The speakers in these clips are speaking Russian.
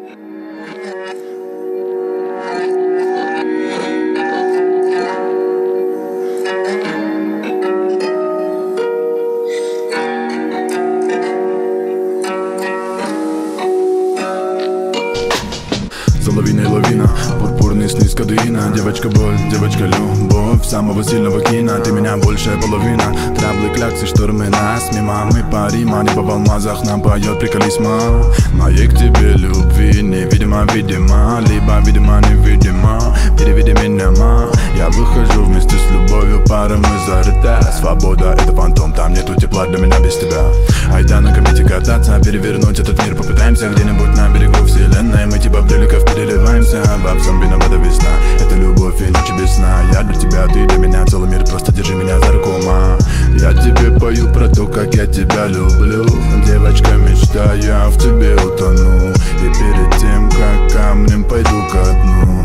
За лавиной лавина, пурпурный сны с кадеина. Девочка боль, девочка любовь самого сильного кино. Ты меня большая половина. Траблы, кляксы, штормы нас мимо. Мы парим, небо в алмазах нам поет приколисма. Моей к тебе любви невидимо, видимо. Либо видимо, невидимо. Переведи меня, ма. Я выхожу вместе с любовью, пара мы зарыта. Свобода — это фантом, там нету тепла для меня без тебя. Айда на комете кататься, перевернуть этот мир попытаемся. Где-нибудь на берегу вселенной мы типа брюликов переливаемся. Во всем виновата весна, это любовь и ночи без сна. Я для тебя, ты для меня, целый мир, просто держи меня за руку, ма. Я тебе пою про то, как я тебя люблю. Девочка, мечта, я в тебе утону. И перед тем, как камнем пойду ко дну.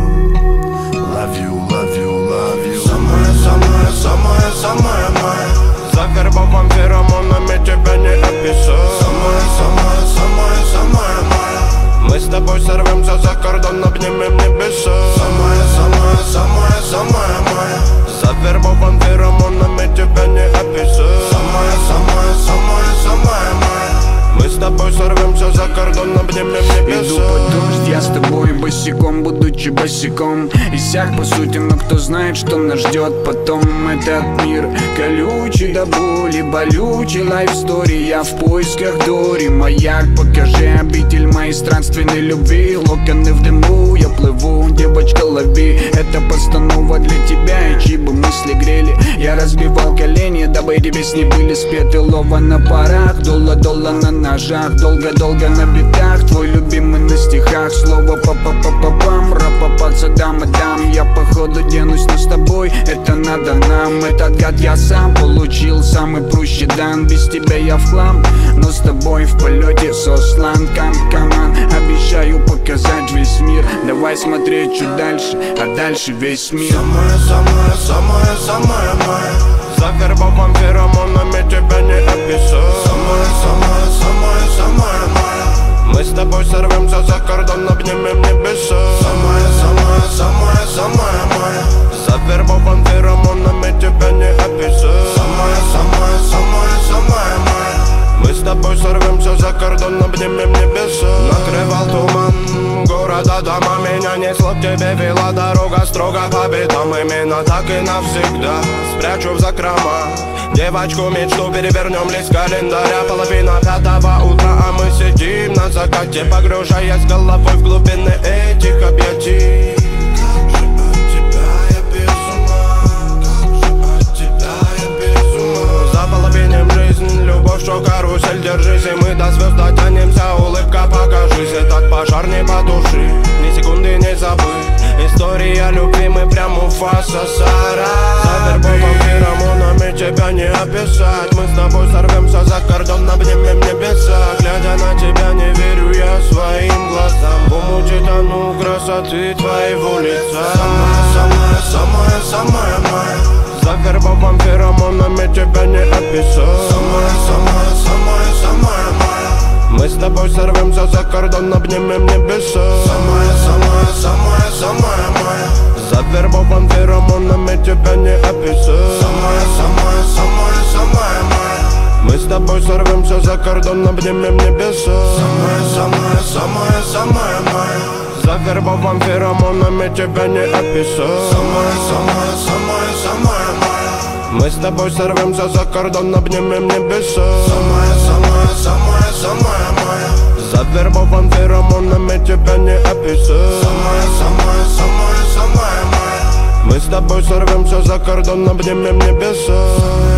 Love you, love you, love you. Самая, самая, самая, самая моя. За вербовым феромонами тебя не описать. Самая, самая, самая, самая моя. Мы с тобой сорвемся за кордон, обнимем небеса. Самая, самая, самая, самая моя. За вербовым феромонами тебя не описать. Самая, самая, самая, самая моя. Мы с тобой сорвемся за кордон, обнимем небеса. Иду под дождь, я с тобой босиком, будучи босиком. Иссяк по сути, но кто знает, что нас ждет потом. Этот мир колючий до боли, болючий лайфстори. Я в поисках Дори, маяк, покажи обитель моей странственной любви. Локоны в дыму, я плыву, девочка, лови. Это постанова для тебя, и чьи бы мысли грели. Я разбивал колени, дабы эти песни были спеты. Лова на парах, долла на ножах. Долго-долго на битах, твой любимый на стихах. Слово па-па-па-па-пам, ра-па-па, дам. Я походу денусь, но с тобой это надо нам. Этот гад я сам получил, самый прущий дан. Без тебя я в хлам, но с тобой в полете сослан. Каман, обещаю показать весь мир. Давай смотреть чуть дальше, а дальше весь мир. Самая, самая, самая, самая моя. За вербовым феромонами тебя не описать. Самая, самая, самая, самая моя. Мы с тобой сорвемся за кордон, обнимем небеса. Самая, самая, самая, самая моя. За вербовым феромонами тебя не описать. Самая, самая, самая, самая моя. Мы с тобой сорвемся за кордон, обнимем небеса. Накрывал туман города, дома. Меня несло к тебе, вела дорога строго по битам. Именно так и навсегда спрячу в закрома девочку мечту, перевернем лист календаря. Половина пятого утра, а мы сидим на закате, погружаясь головой в глубины этих объятий. Как же от тебя я без ума, как же от тебя я без ума. Заполовиним жизнь, любовь, что карусель, держись, и мы до звезд дотянемся. Улыбка, покажись, этот пожар не потуши, ни секунды не забыть. История любви, мы прям Муфаса, Сара. За вербовым феромонами тебя не описать. Мы с тобой сорвемся за кордон, обнимем небеса. Глядя на тебя, не верю я своим глазам. В умуте тону красоты твоего лица. Самая, самая, самая, самая моя. За вербовым феромонами тебя не описать. Самая, самая, самая, самая моя. Мы с тобой сорвемся за кордон, обнимем небеса. Самая, самая, самая, самая моя. За вербовым феромонами тебя не описать. Самая, самая, самая, самая моя. Мы с тобой сорвемся за кордон, обнимем небеса. Самая, самая, самая, самая моя. За вербовым феромонами тебя не описать. Самая, самая, самая, самая моя. Мы с тобой сорвемся за кордон, обнимем небеса. Самая, самая, самая, самая моя. За вербовым феромонами тебя не описать. Самая, самая, самая, самая моя. Мы с тобой сорвемся за кордон, обнимем небеса.